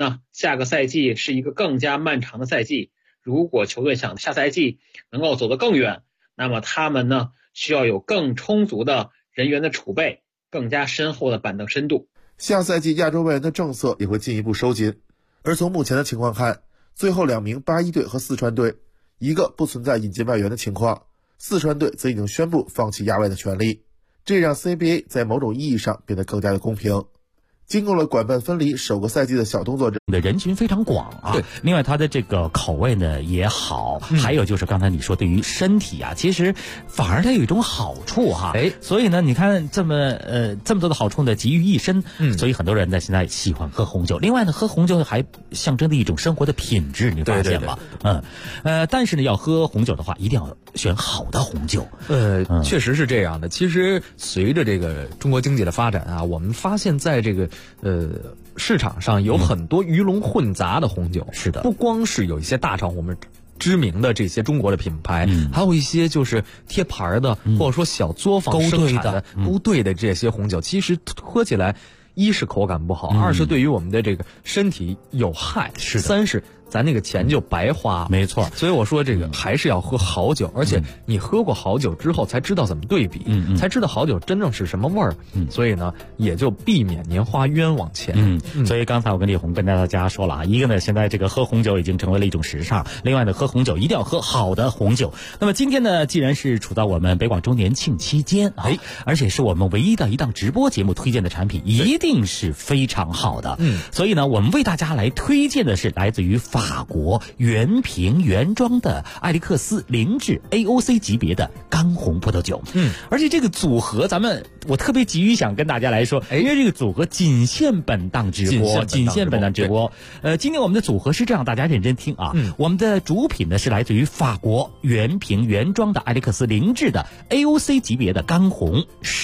那下个赛季是一个更加漫长的赛季，如果球队想下赛季能够走得更远，那么他们呢需要有更充足的人员的储备，更加深厚的板凳深度。 下赛季亚洲外援的政策也会进一步收紧，而从目前的情况看，最后2名81队和四川队，一个不存在引进外援的情况，四川队则已经宣布放弃亚外的权利，这让 CBA 在某种意义上变得更加的公平。经过了管办分离首个赛季的小动作， 的人群非常广啊。对，另外它的这个口味呢也好，还有就是刚才你说对于身体啊，其实反而它有一种好处哈。所以呢，你看这么多的好处呢集于一身，所以很多人呢现在喜欢喝红酒。另外呢，喝红酒还象征着一种生活的品质，你发现吗？但是呢，要喝红酒的话，一定要选好的红酒。 确实是这样的。其实随着这个中国经济的发展啊，我们发现在这个市场上有很多鱼龙混杂的红酒。 是的， 不光是有一些大厂我们知名的这些中国的品牌，还有一些就是贴牌的，或者说小作坊生产的勾兑的这些红酒，其实喝起来一是口感不好，二是对于我们的这个身体有害，三是咱那个钱就白花。 没错， 所以我说这个还是要喝好酒，而且你喝过好酒之后才知道怎么对比，才知道好酒真正是什么味儿。所以呢，也就避免您花冤枉钱。 所以刚才我跟李红跟大家说了啊，一个呢，现在这个喝红酒已经成为了一种时尚；另外呢，喝红酒一定要喝好的红酒。那么今天呢，既然是处到我们北广州年庆期间啊，而且是我们唯一的一档直播节目推荐的产品，一定是非常好的。所以呢，我们为大家来推荐的是来自于法国原瓶原装的艾利克斯灵智 AOC 级别的干红葡萄酒。而且这个组合我特别急于想跟大家来说，因为这个组合仅限本档直播。今天我们的组合是这样，大家认真听啊。我们的主品呢是来自于法国原瓶原装的艾利克斯灵智的 AOC 级别的干红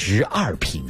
12瓶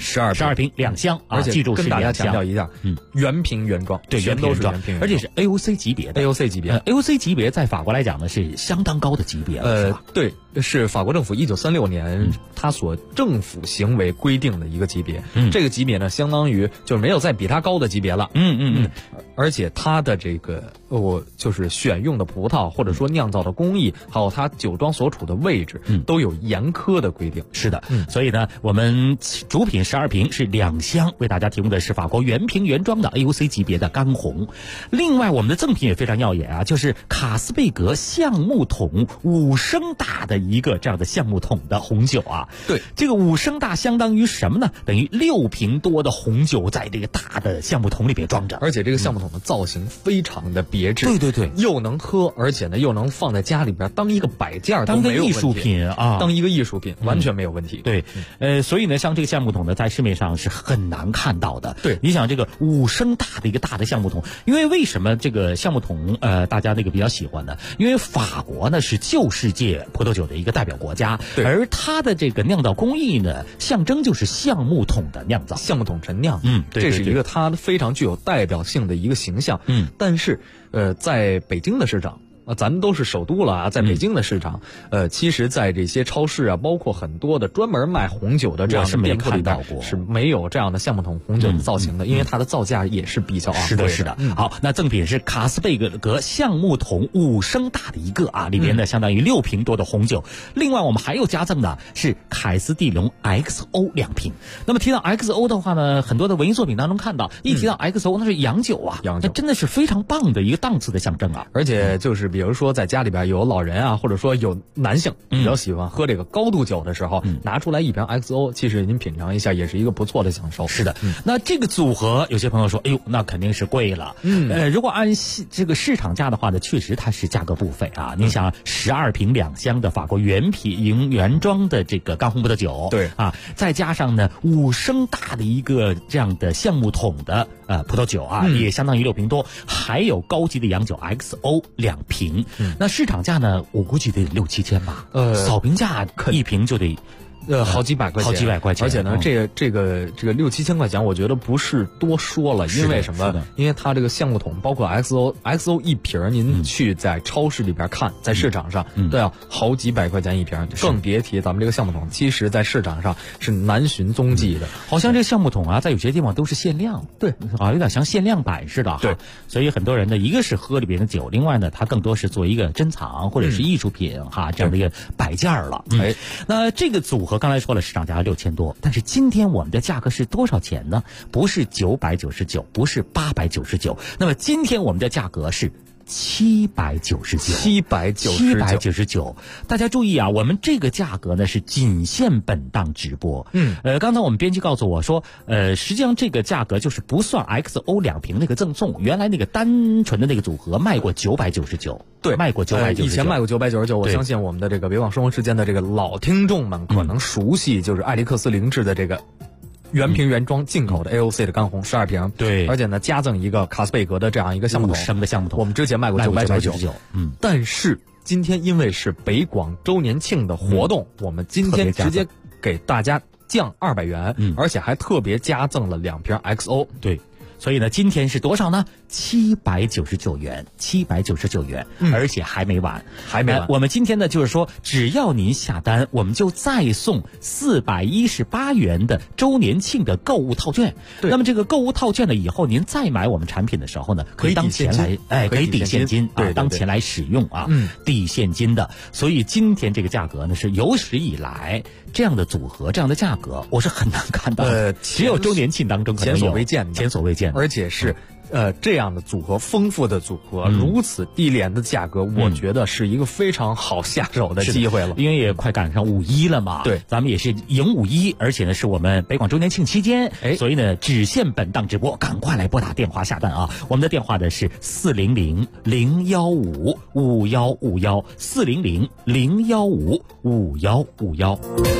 2箱啊， 而且记住是跟大家 2箱强调一下，原瓶原装， 对， 全都是原原瓶原装， 而且是 AOC 级别的。AOC 级别在法国来讲呢是相当高的级别了。 对，是法国政府1936年他所政府行为规定的一个级别。这个级别呢，相当于就是没有再比它高的级别了。而且它的这个就是选用的葡萄或者说酿造的工艺，还有它酒庄所处的位置，都有严苛的规定。 是的，所以呢，我们主品12瓶是2箱，为大家提供的是法国原瓶原装的 AOC 级别的干红。另外，我们的赠品也非常耀眼啊，就是卡斯贝格橡木桶5升大的一个这样的橡木桶的红酒啊。 对， 这个5升大相当于什么呢？等于6瓶多的红酒在这个大的橡木桶里边装着， 而且这个橡木桶的造型非常的别致。 对， 又能喝，而且呢又能放在家里边当一个摆件， 当一个艺术品啊， 当一个艺术品完全没有问题。 对，所以呢，像这个橡木桶呢，在市面上是很难看到的。 对， 你想这个5升大的一个大的橡木桶，因为什么这个橡木桶大家那个比较喜欢呢？因为法国呢是旧世界葡萄酒的一个代表国家，而它的这个酿造工艺呢，象征就是橡木桶的酿造， 橡木桶陈酿。 对， 这是一个它非常具有代表性的一个形象。但是在北京的市场。咱们都是首都了啊，在北京的市场，其实在这些超市啊，包括很多的专门卖红酒的这样的店铺里边，是没有这样的橡木桶红酒的造型的，因为它的造价也是比较昂贵的。 是的。好，那赠品是卡斯贝格橡木桶5升大的一个啊，里边呢相当于6瓶多的红酒。另外我们还有加赠的是凯斯蒂龙 XO 2瓶。那么提到 XO 的话呢，很多的文艺作品当中看到，一提到 XO 那是洋酒啊，那真的是非常棒的一个档次的象征啊。 而且就是比如说在家里边有老人啊，或者说有男性比较喜欢喝这个高度酒的时候，拿出来一瓶 XO， 其实您品尝一下也是一个不错的享受。 是的，那这个组合有些朋友说，哎呦，那肯定是贵了。如果按这个市场价的话呢，确实它是价格不菲啊。你想12瓶2箱的法国原瓶原装的这个干红葡萄酒， 对啊，再加上呢5升大的一个这样的橡木桶的葡萄酒啊，也相当于6瓶多，还有高级的洋酒 XO 2瓶。那市场价呢，我估计得6、7千吧。扫评价一瓶就得好几百块钱， 好几百块钱。 而且呢，这个6-7千块钱，我觉得不是多说了，因为什么？因为它这个橡木桶，包括 XO 一瓶，您去在超市里边看，在市场上都要好几百块钱一瓶，更别提咱们这个橡木桶，其实在市场上是难寻踪迹的。 好像这个橡木桶啊，在有些地方都是限量， 对啊，有点像限量版似的哈。 对， 所以很多人呢，一个是喝里边的酒，另外呢，它更多是做一个珍藏或者是艺术品哈，这样的一个摆件了。那这个组合刚才说了，市场价6000多，但是今天我们的价格是多少钱呢？不是999，不是899，那么今天我们的价格是799，大家注意啊，我们这个价格呢是仅限本档直播。刚才我们编辑告诉我说，实际上这个价格就是不算 XO 2瓶那个赠送，原来那个单纯的那个组合卖过999， 对， 卖过999， 以前卖过999。我相信我们的这个北广生活之间的这个老听众们可能熟悉，就是艾利克斯凌志的这个原瓶原装进口的 AOC 的干红12瓶， 对， 而且呢加赠一个卡斯贝格的这样一个橡木桶， 什么的橡木桶， 我们之前卖过999，但是今天因为是北广周年庆的活动，我们今天直接给大家降200元，而且还特别加赠了2瓶 XO， 对。所以呢，今天是多少呢？799元，799元，而且还没完，我们今天呢，就是说，只要您下单，我们就再送418元的周年庆的购物套券。那么这个购物套券呢，以后您再买我们产品的时候呢，可以当钱来，可以抵现金啊，当钱来使用啊，抵现金的。所以今天这个价格呢，是有史以来这样的组合、这样的价格，我是很难看到的。只有周年庆当中可能有，前所未见。 而且是这样的组合，丰富的组合，如此低廉的价格，我觉得是一个非常好下手的机会了。 因为也快赶上5·1了嘛， 对， 咱们也是迎5·1，而且呢是我们北广周年庆期间，所以呢只限本档直播，赶快来拨打电话下单啊！我们的电话呢是400-015-5151，400-015-5151。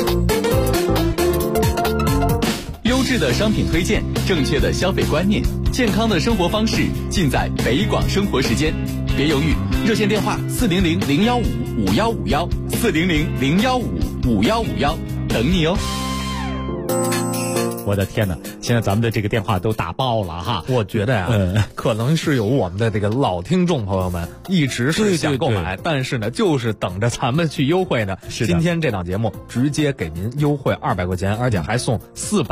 优质的商品推荐，正确的消费观念，健康的生活方式，尽在北广生活时间。别犹豫，热线电话400-015-5151，400-015-5151，等你哦。 我的天哪！现在咱们的这个电话都打爆了哈！ 我觉得呀，可能是有我们的这个老听众朋友们一直是想购买，但是呢，就是等着咱们去优惠呢。今天这档节目直接给您优惠200块钱，而且还送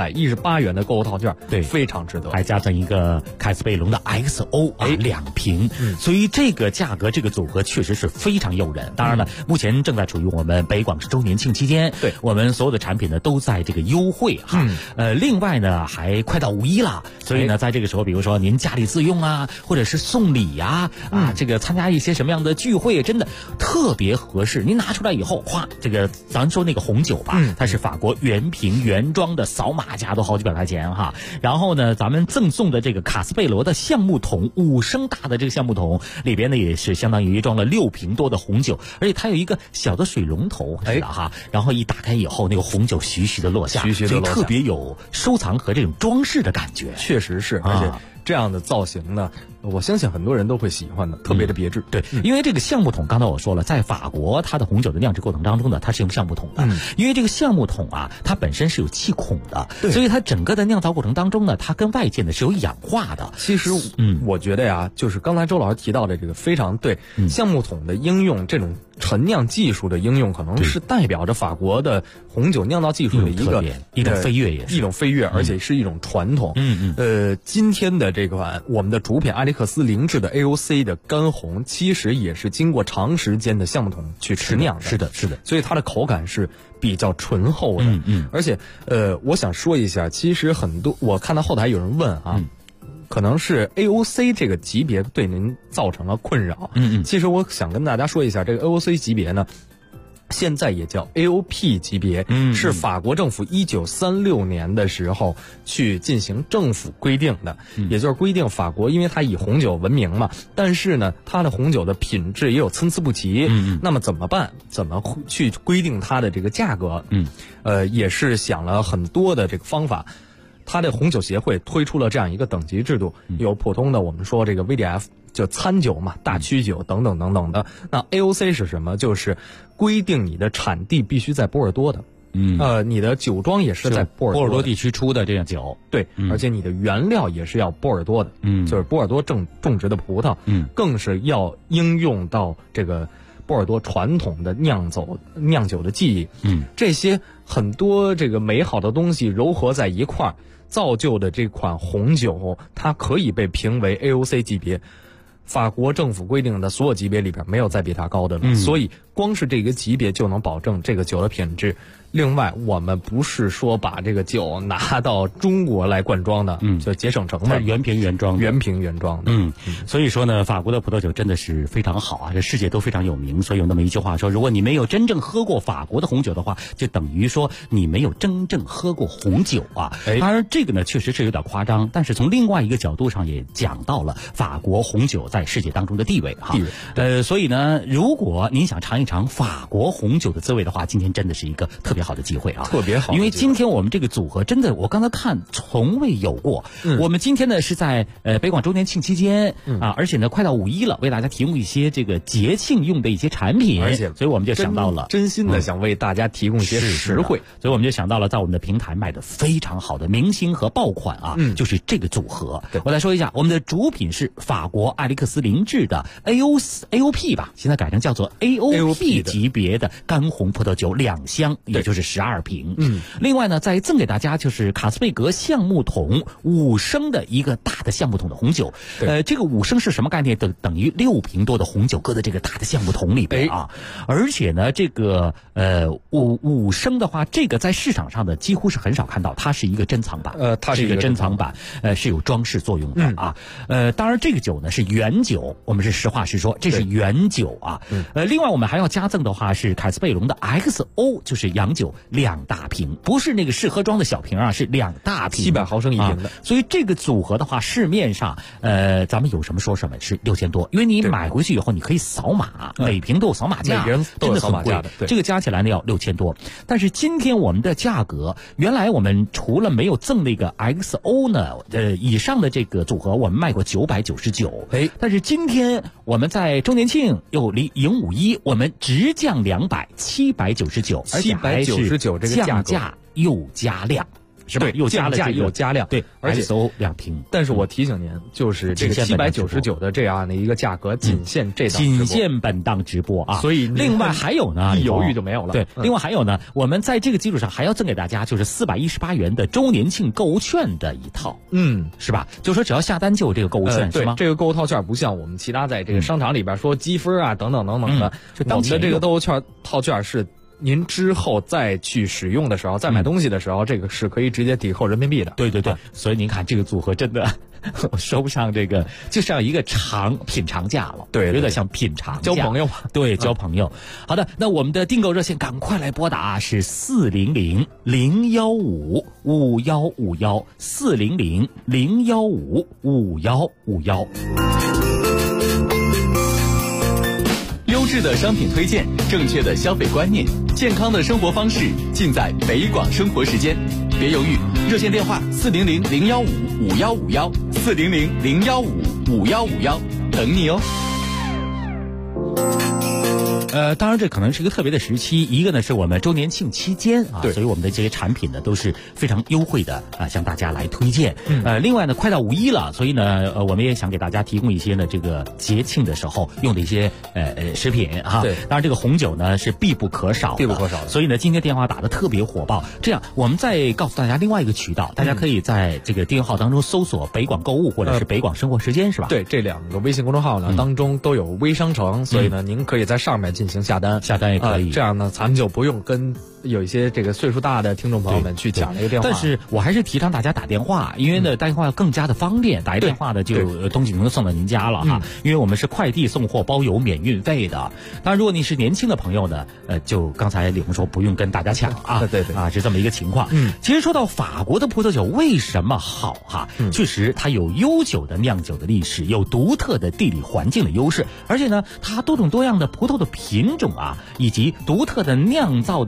418元的购物套券， 对， 非常值得。 还加上一个凯斯贝龙的 XO 2瓶，所以这个价格这个组合确实是非常诱人。当然了，目前正在处于我们北广周年庆期间， 对， 我们所有的产品呢都在这个优惠哈。另外呢，还快到5·1了，所以呢，在这个时候，比如说您家里自用啊，或者是送礼呀，这个参加一些什么样的聚会，真的特别合适。您拿出来以后，哗，这个咱说那个红酒吧，它是法国原瓶原装的，扫码价都好几百块钱哈。然后呢，咱们赠送的这个卡斯贝罗的橡木桶，5升大的这个橡木桶里边呢，也是相当于装了6瓶多的红酒，而且它有一个小的水龙头，是的哈。然后一打开以后，那个红酒徐徐的落下，所以特别有收藏和这种装饰的感觉。 确实是，而且这样的造型呢，我相信很多人都会喜欢的，特别的别致。 对，因为这个橡木桶，刚才我说了，在法国它的红酒的酿制过程当中呢，它是用橡木桶的。因为这个橡木桶啊，它本身是有气孔的，所以它整个的酿造过程当中呢，它跟外界呢是有氧化的。 其实，我觉得呀，就是刚才周老师提到的这个非常对，橡木桶的应用，这种陈酿技术的应用，可能是代表着法国的红酒酿造技术的一种飞跃，也是一种飞跃，而且是一种传统。今天的这款我们的主品艾利克斯凌志的 AOC 的干红，其实也是经过长时间的橡木桶去陈酿的。 是的， 所以它的口感是比较醇厚的。而且我想说一下，其实很多我看到后台有人问啊。可能是 AOC 这个级别对您造成了困扰。其实我想跟大家说一下，这个 AOC 级别呢，现在也叫 AOP 级别，是法国政府1936年的时候去进行政府规定的，也就是规定法国，因为它以红酒闻名嘛，但是呢，它的红酒的品质也有参差不齐。那么怎么办？怎么去规定它的这个价格？也是想了很多的这个方法。它的红酒协会推出了这样一个等级制度，有普通的我们说这个 VDF 就餐酒嘛，大曲酒等等等等的。那 AOC 是什么？就是规定你的产地必须在波尔多的。 你的酒庄也是在波尔多地区出的这样酒， 对，而且你的原料也是要波尔多的，就是波尔多种植的葡萄，更是要应用到这个波尔多传统的酿酒的技艺，这些很多这个美好的东西糅合在一块儿，造就的这款红酒，它可以被评为 AOC 级别。法国政府规定的所有级别里边没有再比它高的了，所以光是这个级别就能保证这个酒的品质。另外，我们不是说把这个酒拿到中国来灌装的，就节省成本， 原瓶原装的。 所以说呢，法国的葡萄酒真的是非常好啊，这世界都非常有名。所以有那么一句话说，如果你没有真正喝过法国的红酒的话，就等于说你没有真正喝过红酒啊。当然，这个呢确实是有点夸张，但是从另外一个角度上也讲到了法国红酒在世界当中的地位哈。所以呢，如果您想尝一尝法国红酒的滋味的话，今天真的是一个特别好的机会啊， 特别好， 因为今天我们这个组合真的，我刚才看从未有过。我们今天呢是在北广周年庆期间而且呢快到5·1了，为大家提供一些这个节庆用的一些产品， 而且所以我们就想到了真心的想为大家提供一些实惠， 所以我们就想到了在我们的平台卖的非常好的明星和爆款啊，就是这个组合。我来说一下，我们的主品是法国艾利克斯林治的 AOP 吧，现在改成叫做 AOP 级别的干红葡萄酒2箱，也就是12瓶。另外呢，再赠给大家就是卡斯贝格橡木桶5升的一个大的橡木桶的红酒。这个5升是什么概念？等于6瓶多的红酒搁在这个大的橡木桶里边啊。而且呢，这个5升的话，这个在市场上的几乎是很少看到，它是一个珍藏版。它是一个珍藏版，是有装饰作用的啊。当然这个酒呢是原酒，我们是实话实说，这是原酒啊。另外我们还要加赠的话是凯斯贝龙的 XO， 就是洋酒2大瓶，不是那个试喝装的小瓶啊，是2大瓶 ，700毫升1瓶的。 所以这个组合的话，市面上咱们有什么说什么，是6000多，因为你买回去以后你可以扫码，每瓶都有扫码价， 每人都有扫码价的， 这个加起来呢要6000多。但是今天我们的价格，原来我们除了没有赠那个 XO 呢，以上的这个组合我们卖过999，但是今天我们在周年庆又离迎5·1，我们直降200，799，而且还是降价又加量。是吧？又加了这个， 又加量， 对，而且都2瓶。 但是我提醒您，就是这个799的这样的一个价格，仅限这档直播， 仅限本档直播啊。 所以另外还有呢， 一犹豫就没有了。 对，另外还有呢，我们在这个基础上还要赠给大家就是418元的周年庆购物券的一套，是吧？就说只要下单就有这个购物券，是吗？ 这个购物套券不像我们其他在这个商场里边说积分啊等等等等的，我们的这个购物券套券是。您之后再去使用的时候，再买东西的时候，这个是可以直接抵扣人民币的。 对，所以您看这个组合真的，我说不上这个，就是要一个品尝价了。 对， 有点像品尝交朋友嘛。 对，交朋友。好的，那我们的订购热线赶快来拨打，是400-015-5151，400-015-5151。 优质的商品推荐，正确的消费观念，健康的生活方式，尽在北广生活时间。别犹豫，热线电话400-015-5151，400-015-5151，等你哦。 当然这可能是一个特别的时期，一个呢是我们周年庆期间啊，所以我们的这些产品呢都是非常优惠的啊，向大家来推荐。另外呢，快到5·1了，所以呢，我们也想给大家提供一些呢这个节庆的时候用的一些食品啊。 对， 当然这个红酒呢是必不可少的，所以呢今天电话打得特别火爆。这样，我们再告诉大家另外一个渠道，大家可以在这个订阅号当中搜索北广购物或者是北广生活时间，是吧？ 对，这2个微信公众号呢当中都有微商城，所以呢您可以在上面进行下单也可以， 这样呢咱们就不用跟有一些这个岁数大的听众朋友们去讲这个电话。 但是我还是提倡大家打电话，因为呢打电话更加的方便，打一电话呢就东西能送到您家了哈。因为我们是快递送货包邮免运费的。当然如果你是年轻的朋友呢，就刚才李红说不用跟大家抢啊， 对是这么一个情况。其实说到法国的葡萄酒为什么好哈，确实它有悠久的酿酒的历史，有独特的地理环境的优势，而且呢它多种多样的葡萄的品种啊，以及独特的酿造的技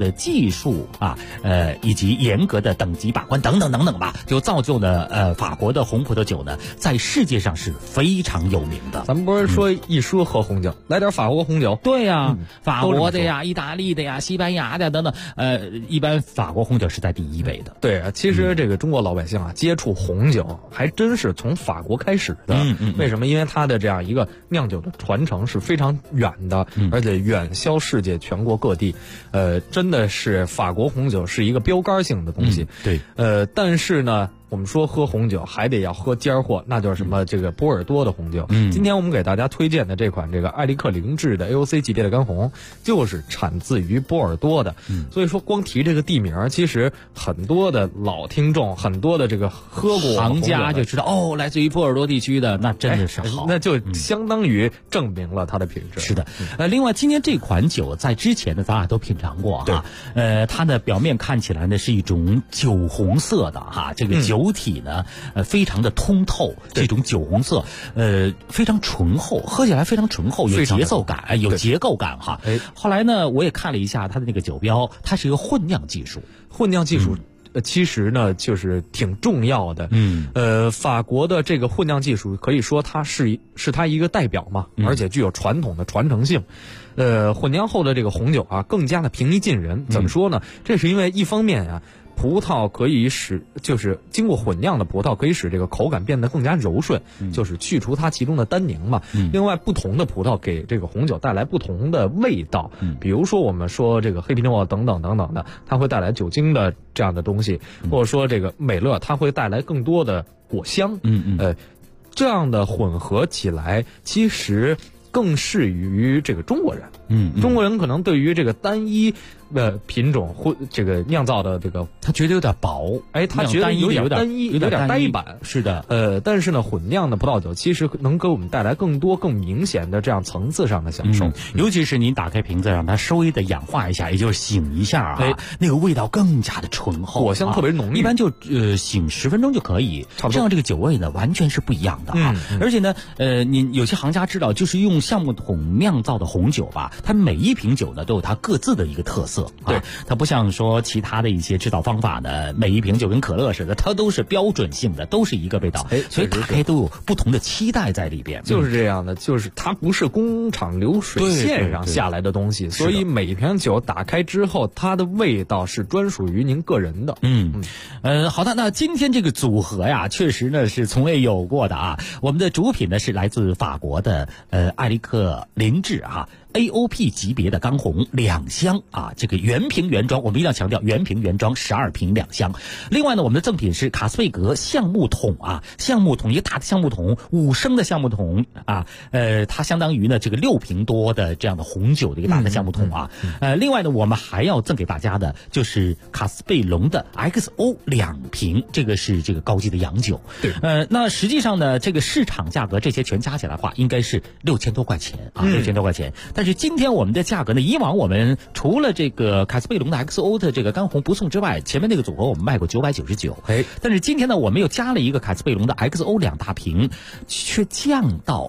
技术啊，以及严格的等级把关等等等等吧，就造就了法国的红葡萄酒呢，在世界上是非常有名的。 咱们不是说一说喝红酒，来点法国红酒？ 对呀，法国的呀、意大利的呀、西班牙的等等，一般法国红酒是在第一位的。 对啊，其实这个中国老百姓啊，接触红酒还真是从法国开始的。为什么？因为它的这样一个酿酒的传承是非常远的，而且远销世界全国各地。真的是法国红酒是一个标杆性的东西。 对。 但是呢，我们说喝红酒还得要喝尖货，那就是什么这个波尔多的红酒。今天我们给大家推荐的这款这个艾利克灵质的 AOC 级别的干红，就是产自于波尔多的。所以说光提这个地名，其实很多的老听众，很多的这个喝过行家就知道哦，来自于波尔多地区的，那真的是好， 那就相当于证明了它的品质。 是的。另外今天这款酒在之前呢咱俩都品尝过哈。它的表面看起来呢是一种酒红色的哈，这个酒体呢非常的通透，这种酒红色非常醇厚，喝起来非常醇厚，有节奏感，有结构感哈。后来呢我也看了一下它的那个酒标，它是一个混酿技术。 其实呢，就是挺重要的。法国的这个混酿技术可以说它是它一个代表嘛，而且具有传统的传承性。混酿后的这个红酒啊，更加的平易近人。怎么说呢？这是因为一方面啊，葡萄可以就是经过混酿的葡萄可以使这个口感变得更加柔顺，就是去除它其中的单宁嘛。另外，不同的葡萄给这个红酒带来不同的味道。比如说我们说这个黑皮诺等等等等的，它会带来酒精的这样的东西，或者说这个美乐，它会带来更多的果香。这样的混合起来，其实更适于这个中国人。中国人可能对于这个单一品种或这个酿造的这个， 他觉得有点薄， 他觉得有点单一，有点呆板。 是的。 但是呢，混酿的葡萄酒其实能给我们带来更多、更明显的这样层次上的享受。 尤其是您打开瓶子，让它稍微的氧化一下，也就是醒一下啊，那个味道更加的醇厚， 果香特别浓郁。 一般就醒10分钟就可以，这样这个酒味呢完全是不一样的啊。而且呢，您有些行家知道，就是用橡木桶酿造的红酒吧，它每一瓶酒呢都有它各自的一个特色。对，它不像说其他的一些制造方法呢，每一瓶就跟可乐似的，它都是标准性的，都是一个味道。所以打开都有不同的期待在里边。 就是这样的，就是它不是工厂流水线上下来的东西，所以每一瓶酒打开之后，它的味道是专属于您个人的。 好的，那今天这个组合呀，确实呢是从未有过的啊。我们的主品呢是来自法国的艾利克灵质啊。AOP 级别的干红2箱啊，这个原瓶原装，我们一定要强调原瓶原装，12瓶2箱。另外呢，我们的赠品是卡斯贝格橡木桶啊，橡木桶一个大的橡木桶，5升的橡木桶啊，它相当于呢这个6瓶多的这样的红酒的一个大的橡木桶啊。另外呢，我们还要赠给大家的就是卡斯贝龙的 XO 2瓶，这个是这个高级的洋酒。那实际上呢，这个市场价格这些全加起来的话，应该是6000多块钱啊，6000多块钱。但是今天我们的价格呢，以往我们除了这个卡斯贝龙的 XO 的这个干红不送之外，前面那个组合我们卖过999。但是今天呢，我们又加了一个卡斯贝龙的 XO 2大瓶，却降到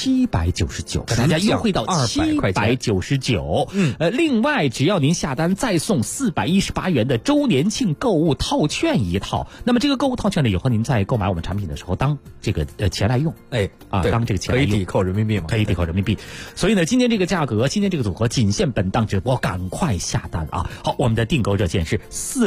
799，给大家优惠到799。另外只要您下单再送418元的周年庆购物套券1套，那么这个购物套券呢，以后您在购买我们产品的时候当这个钱来用，当这个钱来用， 可以抵扣人民币吗？ 可以抵扣人民币。所以呢，今天这个价格，今天这个组合仅限本档直播，赶快下单啊！好，我们的订购热线是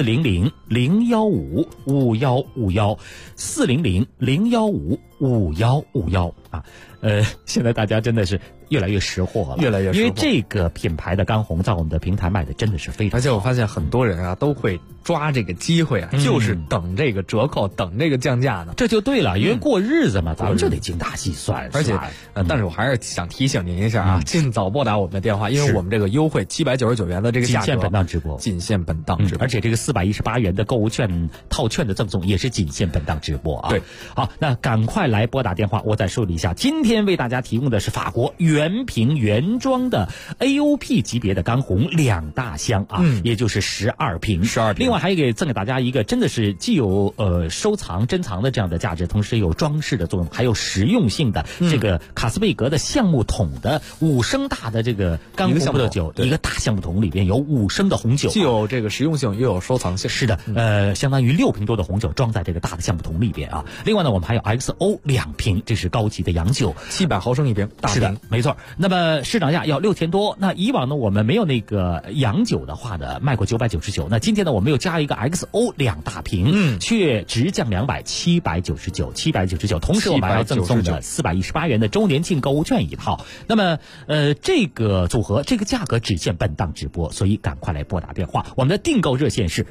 400-015-515，400-015-515啊。现在大家真的是越来越识货了， 越来越识货， 因为这个品牌的干红在我们的平台卖的真的是非常好。 而且我发现很多人啊都会抓这个机会啊，就是等这个折扣，等这个降价呢。 这就对了，因为过日子嘛，咱们就得精打细算。 而且但是我还是想提醒您一下啊，尽早拨打我们的电话，因为我们这个优惠799元的这个价格仅限本档直播， 仅限本档直播。 而且这个418元的购物券套券的赠送也是仅限本档直播啊。 对， 好，那赶快来拨打电话，我再说一下，今天为大家提供的是法国原原瓶原装的 AOP 级别的干红2大箱啊，也就是12瓶。另外还赠给大家一个真的是既有收藏珍藏的这样的价值，同时有装饰的作用，还有实用性的这个卡斯贝格的橡木桶的5升大的这个干红葡萄酒，一个大橡木桶里边有5升的红酒， 既有这个实用性又有收藏性。 是的，相当于6瓶多的红酒装在这个大的橡木桶里边啊。另外呢，我们还有 XO 2瓶，这是高级的洋酒 ，700毫升一瓶，大瓶。 是的，没错。那么市场价要6000多。那以往呢，我们没有那个洋酒的话呢，卖过999。那今天呢，我们又加一个 XO 2大瓶，却直降200，799，同时我们还要赠送的418元的周年庆购物券一套。那么这个组合这个价格只限本档直播，所以赶快来拨打电话。我们的订购热线是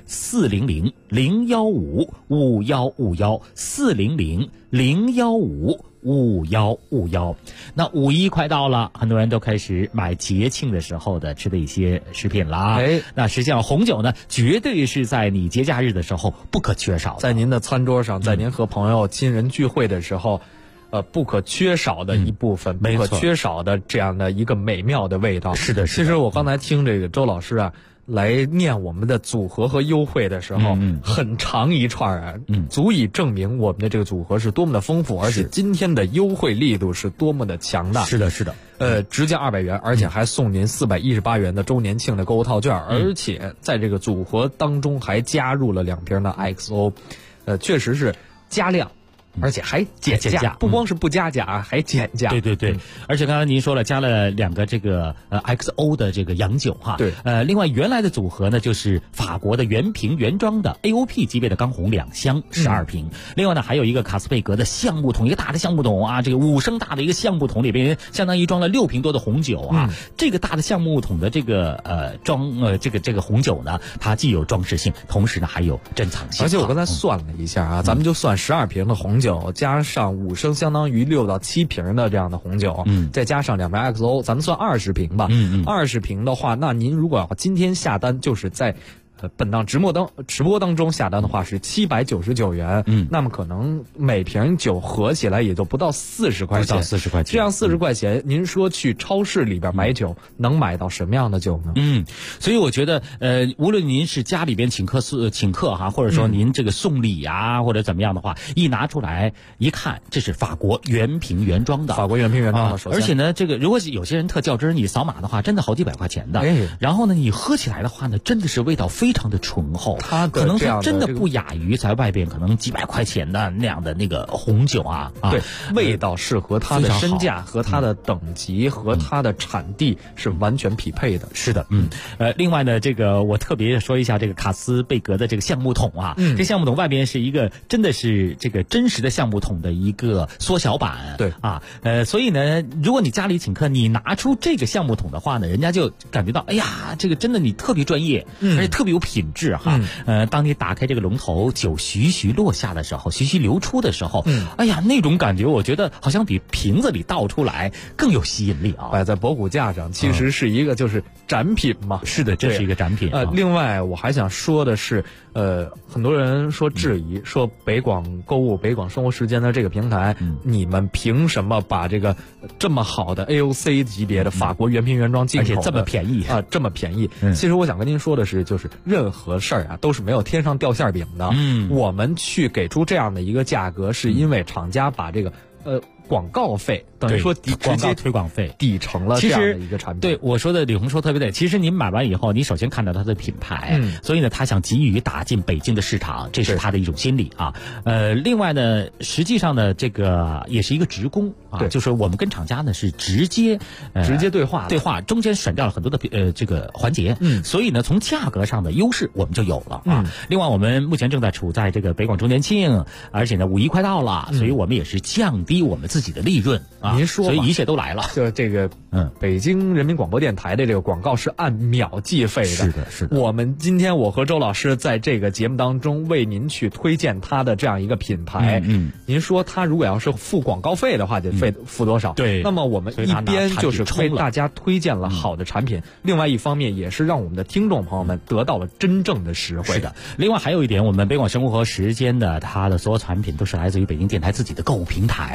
400-015-5151，400-015-5151。那5·1快到了，很多人都开始买节庆的时候的吃的一些食品了。那实际上红酒呢，绝对是在你节假日的时候不可缺少的， 在您的餐桌上，在您和朋友亲人聚会的时候，不可缺少的一部分，不可缺少的这样的一个美妙的味道。 是的。 其实我刚才听这个周老师啊来念我们的组合和优惠的时候，很长一串啊，足以证明我们的这个组合是多么的丰富，而且今天的优惠力度是多么的强大。 是的。 直降200元，而且还送您418元的周年庆的购物套券，而且在这个组合当中还加入了2瓶的 XO，确实是加量。而且还减价，不光是不加价，还减价。 对，而且刚才您说了，加了2个这个XO 的这个洋酒哈。 对。 另外原来的组合呢，就是法国的原瓶原装的 AOP 级别的干红2箱12瓶。另外呢，还有一个卡斯贝格的橡木桶，一个大的橡木桶啊，这个5升大的一个橡木桶里边，相当于装了6瓶多的红酒啊。这个大的橡木桶的这个这个红酒呢，它既有装饰性，同时呢还有珍藏性。 而且我刚才算了一下啊，咱们就算12瓶的红酒。加上5升，相当于6到7瓶的这样的红酒，再加上2瓶 XO， 咱们算20瓶吧。20瓶的话，那您如果要今天下单，就是在本档直播当中下单的话是799元，那么可能每瓶酒合起来也就不到40块钱，这样40块钱，您说去超市里边买酒能买到什么样的酒呢？ 所以我觉得无论您是家里边请客哈，或者说您这个送礼啊，或者怎么样的话，一拿出来一看，这是法国原瓶原装的，而且呢，这个如果有些人特较真，你扫码的话，真的好几百块钱的。然后呢，你喝起来的话呢，真的是味道非常的醇厚，可能它真的不亚于在外边可能几百块钱的那样的那个红酒啊。 对，味道是和它的身价和它的等级和它的产地是完全匹配的。 是的，另外呢，这个我特别说一下这个卡斯贝格的这个橡木桶啊，这橡木桶外边是一个真的是这个真实的橡木桶的一个缩小版。 对啊，所以呢，如果你家里请客，你拿出这个橡木桶的话呢，人家就感觉到，哎呀，这个真的你特别专业，而且特别有品质哈。当你打开这个龙头，酒徐徐落下的时候，徐徐流出的时候，哎呀，那种感觉我觉得好像比瓶子里倒出来更有吸引力啊！ 摆在博古架上，其实是一个就是展品嘛。 是的，这是一个展品。 另外我还想说的是，很多人说质疑，说北广购物、北广生活时间的这个平台，你们凭什么把这个这么好的 AOC 级别的法国原瓶原装进口， 而且这么便宜啊，这么便宜？其实我想跟您说的是，就是任何事儿啊都是没有天上掉馅饼的。我们去给出这样的一个价格，是因为厂家把这个广告费等于说直接推广费抵成了这样的一个产品。 对，我说的李红说特别对。其实您买完以后，你首先看到它的品牌，所以呢，他想急于打进北京的市场，这是他的一种心理啊。另外呢，实际上呢，这个也是一个直供啊，就是我们跟厂家呢是直接对话， 中间省掉了很多的这个环节，所以呢，从价格上的优势我们就有了啊。另外，我们目前正在处在这个北广周年庆，而且呢，5·1快到了，所以我们也是降低我们自己的利润啊。 您说， 所以一切都来了。 就这个，北京人民广播电台的这个广告是按秒计费的。 是的。 我们今天我和周老师在这个节目当中为您去推荐他的这样一个品牌。您说他如果要是付广告费的话，得付多少？ 对。 那么我们一边就是为大家推荐了好的产品，另外一方面也是让我们的听众朋友们得到了真正的实惠。 是的。另外还有一点，我们北广生活时间的它的所有产品都是来自于北京电台自己的购物平台啊。 对。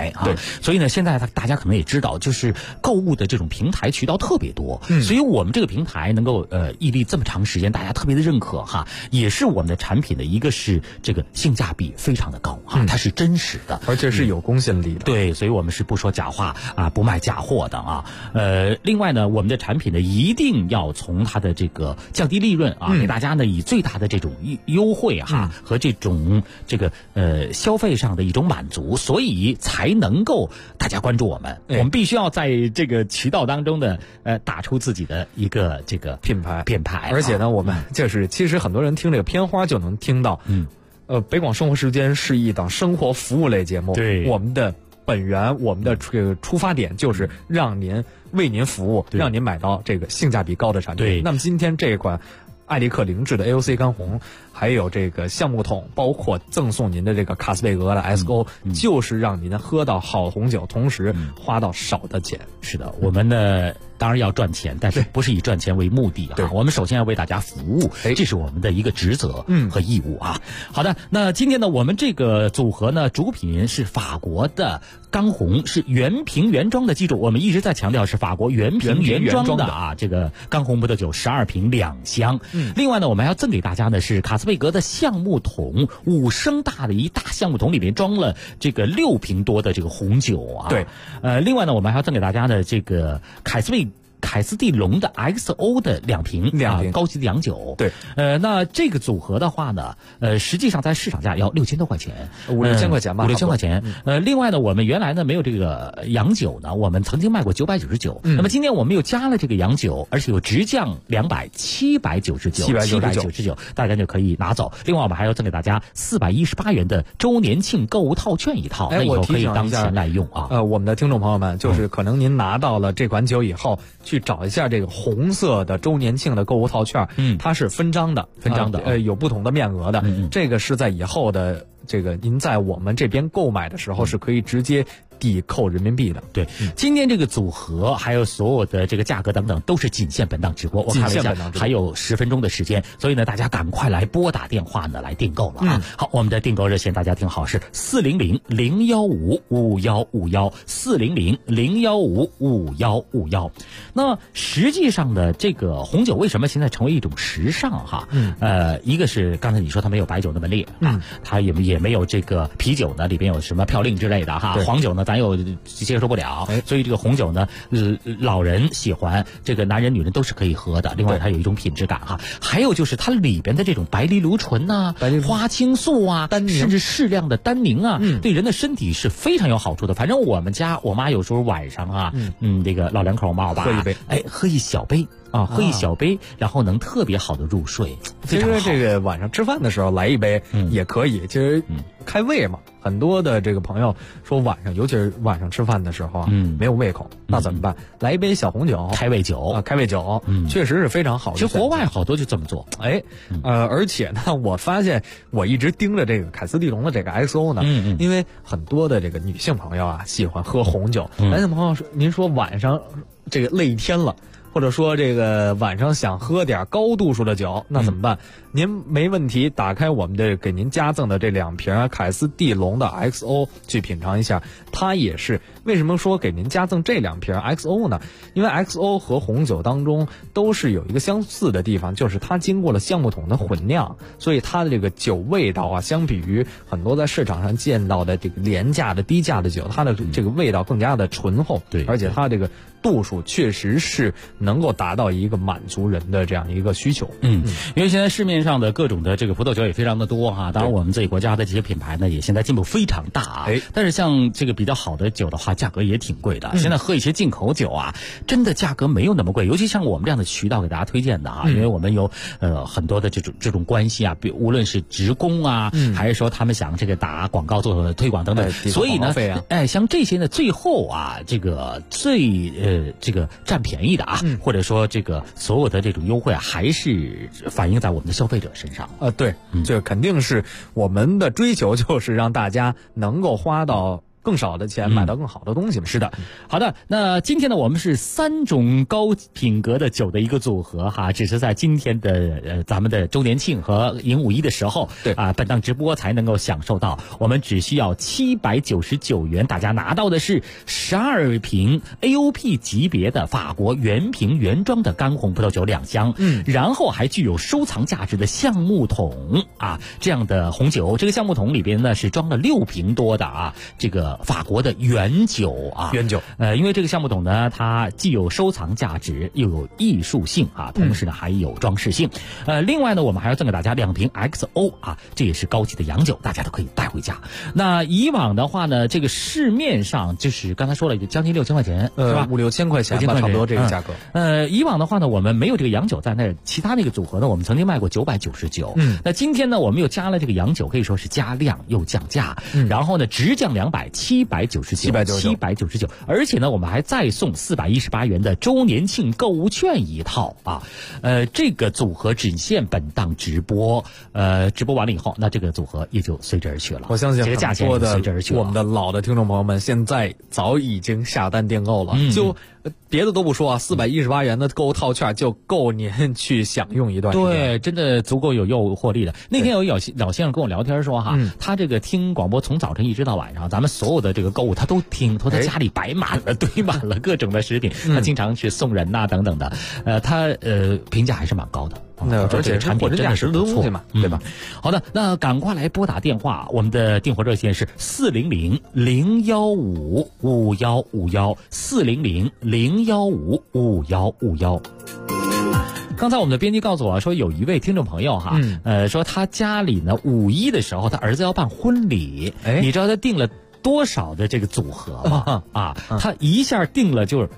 所以呢，现在大家可能也知道，就是购物的这种平台渠道特别多，所以我们这个平台能够屹立这么长时间，大家特别的认可哈，也是我们的产品的一个是这个性价比非常的高哈，它是真实的， 而且是有公信力的。 对，所以我们是不说假话啊，不卖假货的啊。另外呢，我们的产品呢一定要从它的这个降低利润啊，给大家呢以最大的这种优惠哈和这种这个消费上的一种满足，所以才能够大家关注我们。我们必须要在这个渠道当中的打出自己的一个这个品牌， 而且呢，我们就是其实很多人听这个片花就能听到，北广生活时间是一档生活服务类节目， 对， 我们的本源，我们的这个出发点就是为您服务，让您买到这个性价比高的产品。 对， 那么今天这一款艾利克灵智的 AOC 干红，还有这个橡木桶，包括赠送您的这个卡斯贝格的 SO，就是让您喝到好红酒，同时花到少的钱。 是的，我们呢当然要赚钱，但是不是以赚钱为目的啊。我们首先要为大家服务，这是我们的一个职责和义务啊。好的，那今天呢，我们这个组合呢，主品是法国的干红，是原瓶原装的。记住，我们一直在强调是法国原瓶原装的啊。这个干红葡萄酒12瓶2箱。另外呢，我们还要赠给大家的是卡斯贝格的橡木桶，5升大的一大橡木桶，里面装了这个6瓶多的这个红酒啊。 对， 另外呢，我们还要赠给大家的这个凯斯蒂龙的 XO 的2瓶高级的洋酒。 对， 那这个组合的话呢，实际上在市场价要6000多块钱 ，5、6千块钱吧 ，5、6千块钱。另外呢，我们原来呢没有这个洋酒呢，我们曾经卖过999，那么今天我们又加了这个洋酒，而且有直降200，799，大家就可以拿走。另外我们还要赠给大家418元的周年庆购物套券一套，那以后可以当钱来用啊。 我们的听众朋友们，就是可能您拿到了这款酒以后，去找一下这个红色的周年庆的购物套券，它是分张的，有不同的面额的，这个是在以后的这个您在我们这边购买的时候是可以直接抵扣人民币的。 对，今天这个组合还有所有的这个价格等等都是仅限本档直播，我看了一下还有10分钟的时间，所以呢大家赶快来拨打电话呢来订购了啊。好，我们的订购热线大家听好，是400-015-5151，400-015-5151。那实际上的这个红酒为什么现在成为一种时尚哈？一个是刚才你说它没有白酒那么烈啊，它也没有这个啤酒呢里边有什么嘌呤之类的哈，黄酒呢咱又接受不了，所以这个红酒呢，老人喜欢，这个男人女人都是可以喝的。另外它有一种品质感哈，还有就是它里边的这种白藜芦醇呐、花青素啊，甚至适量的单宁啊，对人的身体是非常有好处的。反正我妈有时候晚上啊，这个老两口嘛，我爸喝一小杯。喝一小杯，然后能特别好的入睡。 其实这个晚上吃饭的时候来一杯也可以，其实开胃嘛。很多的这个朋友说晚上，尤其是晚上吃饭的时候没有胃口，那怎么办？来一杯小红酒， 开胃酒， 确实是非常好的。 其实国外好多就这么做。 而且呢，我发现我一直盯着这个凯斯蒂龙的这个 XO 呢，因为很多的这个女性朋友啊喜欢喝红酒，男性朋友说，您说晚上这个累一天了。或者说这个晚上想喝点高度数的酒，那怎么办？您没问题，打开我们的给您加赠的这2瓶凯斯蒂龙的 XO 去品尝一下。它也是为什么说给您加赠这2瓶 XO 呢？因为 XO 和红酒当中都是有一个相似的地方，就是它经过了橡木桶的混酿，所以它的这个酒味道啊，相比于很多在市场上见到的这个廉价的低价的酒，它的这个味道更加的醇厚， 对， 而且它这个度数确实是能够达到一个满足人的这样一个需求。 因为现在市面上的各种的这个葡萄酒也非常的多哈，当然我们自己国家的这些品牌呢也现在进步非常大啊。但是像这个比较好的酒的话，价格也挺贵的。现在喝一些进口酒啊，真的价格没有那么贵，尤其像我们这样的渠道给大家推荐的啊，因为我们有很多的这种关系啊，无论是职工啊，还是说他们想这个打广告做推广等等，所以呢，像这些呢，最后啊，这个这个占便宜的啊，或者说这个所有的这种优惠啊，还是反映在我们的消费者身上。 对，这肯定是我们的追求，就是让大家能够花到更少的钱买到更好的东西嘛。 是的，好的。那今天呢，我们是3种高品格的酒的一个组合哈，只是在今天的咱们的周年庆和迎5·1的时候， 对啊，本档直播才能够享受到。我们只需要799元，大家拿到的是12瓶 AOP 级别的法国原瓶原装的干红葡萄酒2箱，然后还具有收藏价值的橡木桶啊，这样的红酒。这个橡木桶里边呢是装了6瓶多的啊，这个法国的原酒啊， 原酒。 因为这个橡木桶呢，它既有收藏价值，又有艺术性啊，同时呢还有装饰性。另外呢，我们还要赠给大家2瓶 XO 啊，这也是高级的洋酒，大家都可以带回家。那以往的话呢，这个市面上就是刚才说了，将近6000块钱，是吧 ？5、6千块钱吧，差不多这个价格。 以往的话呢，我们没有这个洋酒在那，其他那个组合呢，我们曾经卖过999。那今天呢，我们又加了这个洋酒，可以说是加量又降价。然后呢，直降200，799，而且呢，我们还再送418元的周年庆购物券一套啊。这个组合只限本档直播，直播完了以后，那这个组合也就随之而去了。 我相信这个价钱也随之而去了。 我们的老的听众朋友们现在早已经下单订购了，就别的都不说啊，418元的购物套券就够您去享用一段时间。 对，真的足够有诱惑力的。那天有老先生跟我聊天说哈，他这个听广播从早晨一直到晚上，咱们所有的这个购物他都听，他在家里摆满了、堆满了各种的食品，他经常去送人呐等等的。他评价还是蛮高的。 而且产品真的是的东西嘛，对吧？ 好的，那赶快来拨打电话，我们的订货热线是400-015-5151，400-015-5151。刚才我们的编辑告诉我说，有一位听众朋友哈，说他家里呢5·1的时候，他儿子要办婚礼，你知道他订了多少的这个组合吗？他一下订了就是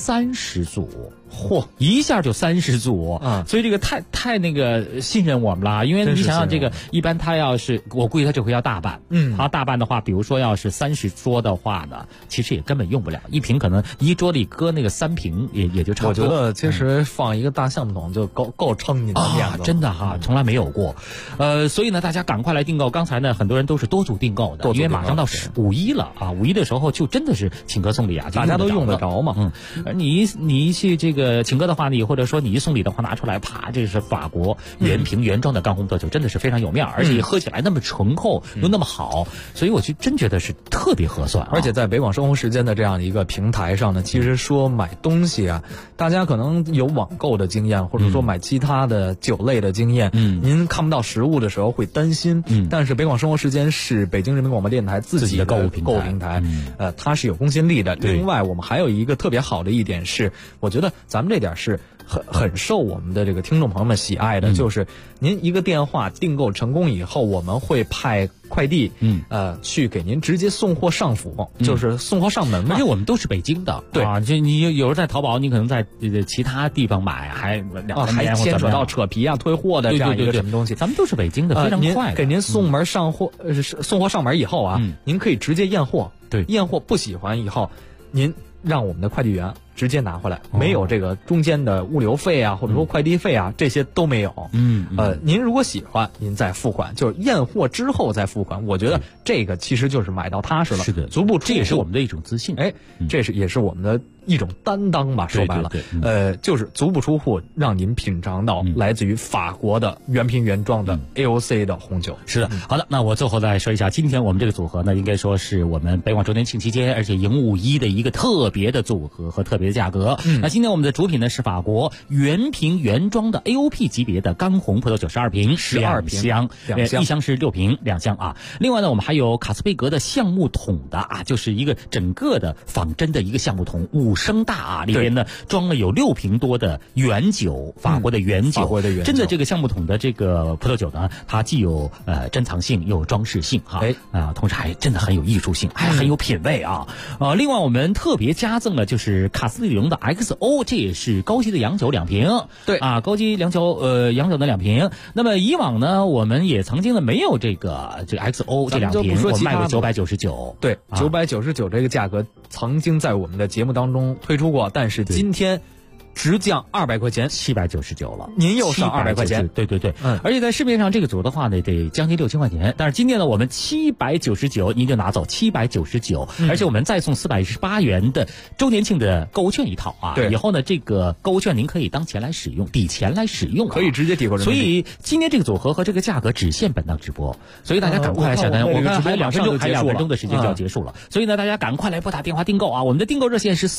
30组。一下就30组，所以这个太那个信任我们了，因为你想想这个，一般他要是我估计他这回要大办，他大办的话，比如说要是30桌的话呢，其实也根本用不了一瓶，可能一桌里搁那个3瓶也就差不多。 我觉得其实放一个大橡木桶就够撑你的面子， 真的哈，从来没有过。所以呢，大家赶快来订购。刚才呢，很多人都是多组订购的，因为马上到5·1了啊，5·1的时候就真的是请客送礼啊， 大家都用得着嘛。 你一去这个请客的话，你或者说你一送礼的话，拿出来啪，这是法国原瓶原装的干红葡萄酒，真的是非常有面，而且喝起来那么醇厚又那么好，所以我真觉得是特别合算。 而且在北广生活时间的这样一个平台上呢，其实说买东西啊，大家可能有网购的经验，或者说买其他的酒类的经验，您看不到实物的时候会担心，但是北广生活时间是北京人民广播电台自己的购物平台，它是有公信力的。另外，我们还有一个特别好的一点是，我觉得咱们这点是很受我们的这个听众朋友们喜爱的，就是您一个电话订购成功以后，我们会派快递，去给您直接送货上府，就是送货上门嘛。 而且我们都是北京的，对啊，就你有时候在淘宝，你可能在其他地方买还牵扯到扯皮啊、退货的这样一个什么东西， 咱们都是北京的，非常快的。 给您送货上门以后啊，您可以直接验货， 对， 验货不喜欢以后，您让我们的快递员直接拿回来，没有这个中间的物流费啊，或者说快递费啊，这些都没有。您如果喜欢，您再付款，就是验货之后再付款。我觉得这个其实就是买到踏实了， 是的， 足不出户， 这也是我们的一种自信。 这也是我们的一种担当吧。说白了，就是足不出户，让您品尝到来自于法国的原瓶原装的 AOC 的红酒。 是的，好的，那我最后再说一下，今天我们这个组合呢，应该说是我们北广周年庆期间，而且迎5·1的一个特别的组合和特别的价格。那今天我们的主品呢是法国原瓶原装的 AOP 级别的干红葡萄酒12瓶，2箱，一箱是6瓶，2箱啊。另外呢，我们还有卡斯贝格的橡木桶的啊，就是一个整个的仿真的一个橡木桶，5升大啊，里边呢装了有6瓶多的原酒，法国的原酒，真的这个橡木桶的这个葡萄酒呢，它既有珍藏性又有装饰性哈，同时还真的很有艺术性，还很有品味啊。另外我们特别加赠了就是卡斯蒂龙的 XO， 这也是高级的洋酒2瓶， 对啊，高级洋酒洋酒的2瓶。那么以往呢，我们也曾经呢没有这个XO 这2瓶，我们卖过999， 对，999这个价格曾经在我们的节目当中推出过，但是今天直降200块钱 ，799了， 您又省200块钱。 对，而且在市面上这个组的话呢，得将近6000块钱，但是今天呢，我们799您就拿走799，而且我们再送418元的周年庆的购物券一套啊。 对， 以后呢，这个购物券您可以当钱来使用，抵钱来使用， 可以直接抵扣人民币。 所以今天这个组合和这个价格只限本档直播，所以大家赶快来下单。我看还有2分钟的时间就要结束了，所以呢，大家赶快来拨打电话订购啊！我们的订购热线是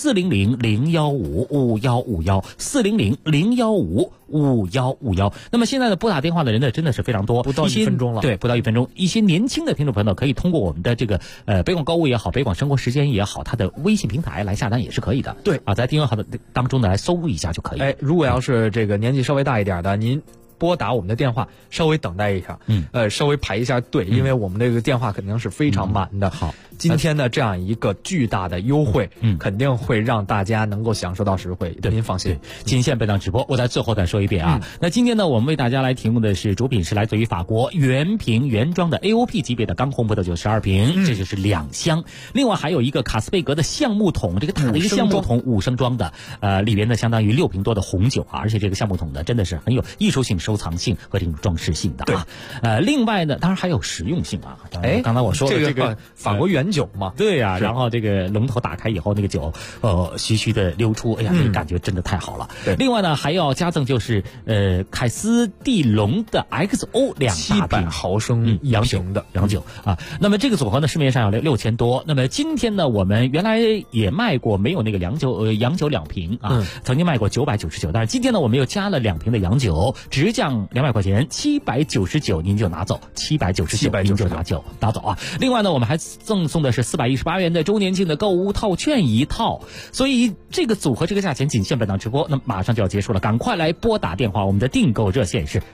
400-015-5151，400-015-5151。那么现在的拨打电话的人呢，真的是非常多， 不到1分钟了。 对，不到1分钟。一些年轻的听众朋友可以通过我们的这个北广购物也好，北广生活时间也好，它的微信平台来下单也是可以的。 对啊，在订阅号的当中呢来搜一下就可以。 如果要是这个年纪稍微大一点的，您拨打我们的电话，稍微等待一下，稍微排一下队，因为我们这个电话肯定是非常满的。 好， 今天的这样一个巨大的优惠，肯定会让大家能够享受到实惠。您放心， 仅限本档直播。我在最后再说一遍啊，那今天呢，我们为大家来提供的是主品是来自于法国原瓶原装的 AOP 级别的钢红葡萄酒12瓶，这就是2箱。另外还有一个卡斯贝格的橡木桶，这个大的一个橡木桶5升装的，里边呢相当于6瓶多的红酒啊，而且这个橡木桶呢真的是很有艺术性、收藏性和这种装饰性的啊。另外呢，当然还有实用性啊。刚才我说的这个法国原酒嘛， 对呀，然后这个龙头打开以后，那个酒徐徐的流出，哎呀，这个感觉真的太好了。另外呢，还要加赠就是凯斯蒂龙的 XO 2大瓶 700毫升洋酒啊。那么这个组合呢，市面上有6000多。那么今天呢，我们原来也卖过没有那个洋酒2瓶啊，曾经卖过999，但是今天呢，我们又加了2瓶的洋酒，直降200块钱，799您就拿走，799您就拿走啊。另外呢，我们还赠送的是418元的周年庆的购物套券一套，所以这个组合这个价钱仅限本档直播，那马上就要结束了，赶快来拨打电话，我们的订购热线是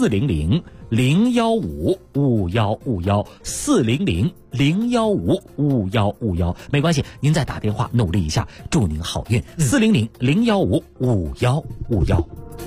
400-015-5151，400-015-5151，没关系，您再打电话努力一下，祝您好运，400-015-5151。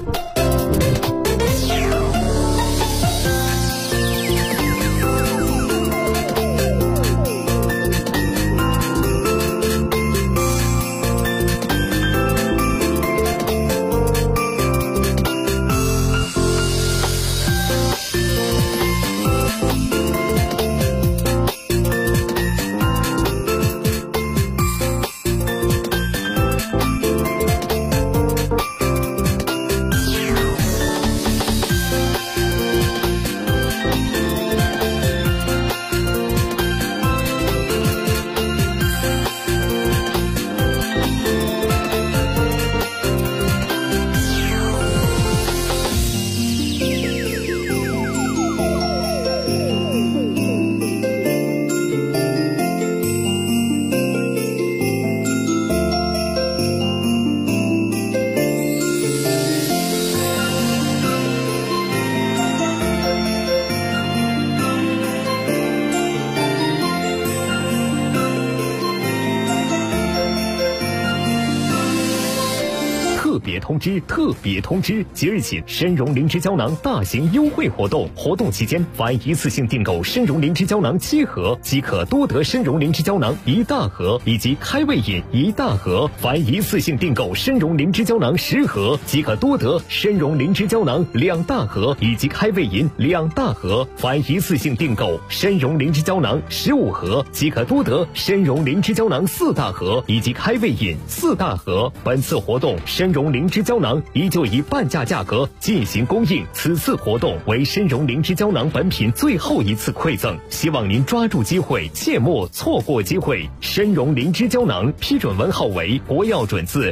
特别通知！即日起，参茸灵芝胶囊大型优惠活动，活动期间凡一次性订购参茸灵芝胶囊7盒，即可多得参茸灵芝胶囊1大盒以及开胃饮1大盒；凡一次性订购参茸灵芝胶囊10盒，即可多得参茸灵芝胶囊2大盒以及开胃饮2大盒；凡一次性订购参茸灵芝胶囊15盒，即可多得参茸灵芝胶囊4大盒以及开胃饮4大盒。本次活动参茸灵芝胶囊依旧以半价价格进行供应，此次活动为参茸灵芝胶囊本品最后一次馈赠，希望您抓住机会，切莫错过机会。参茸灵芝胶囊批准文号为国药准字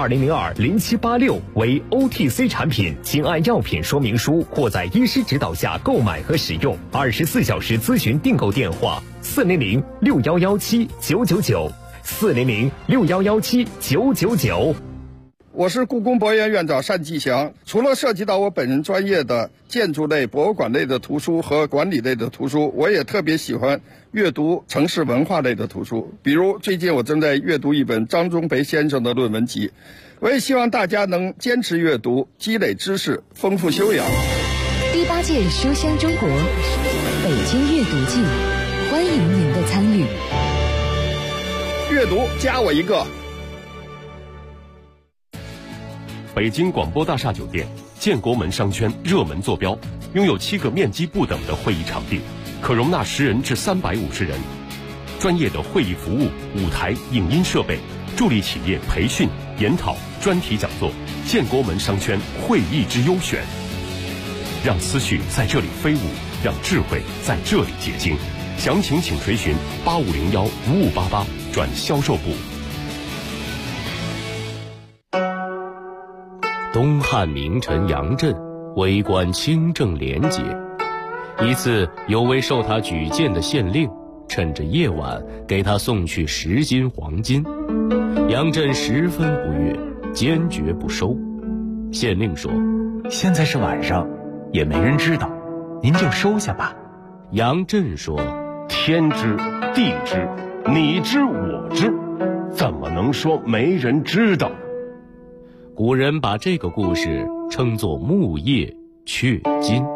B20020786，为 OTC 产品，请按药品说明书或在医师指导下购买和使用。24小时咨询订购电话：400-6117-999，400-6117-999。 我是故宫博物院院长单霁翔。除了涉及到我本人专业的建筑类、博物馆类的图书和管理类的图书，我也特别喜欢阅读城市文化类的图书。比如最近我正在阅读一本张忠培先生的论文集。我也希望大家能坚持阅读，积累知识，丰富修养。 第8届书香中国北京阅读季，欢迎您的参与。 阅读加我一个。 北京广播大厦酒店建国门商圈热门坐标，拥有7个面积不等的会议场地，可容纳10人至350人。专业的会议服务、舞台、影音设备，助力企业培训、研讨、专题讲座。建国门商圈会议之优选，让思绪在这里飞舞，让智慧在这里结晶。详情请垂询8501-5588转销售部。 东汉名臣杨震为官清正廉洁，一次有位受他举荐的县令趁着夜晚给他送去10斤黄金，杨震十分不悦，坚决不收。县令说：“ 现在是晚上，也没人知道，您就收下吧。” 杨震说：“ 天知地知，你知我知，怎么能说没人知道呢？” 古人把这个故事称作木叶雀金。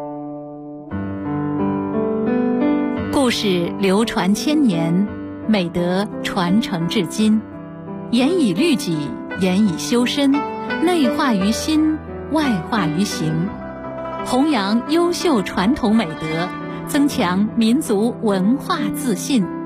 故事流传千年，美德传承至今，严以律己，严以修身，内化于心，外化于行，弘扬优秀传统美德，增强民族文化自信。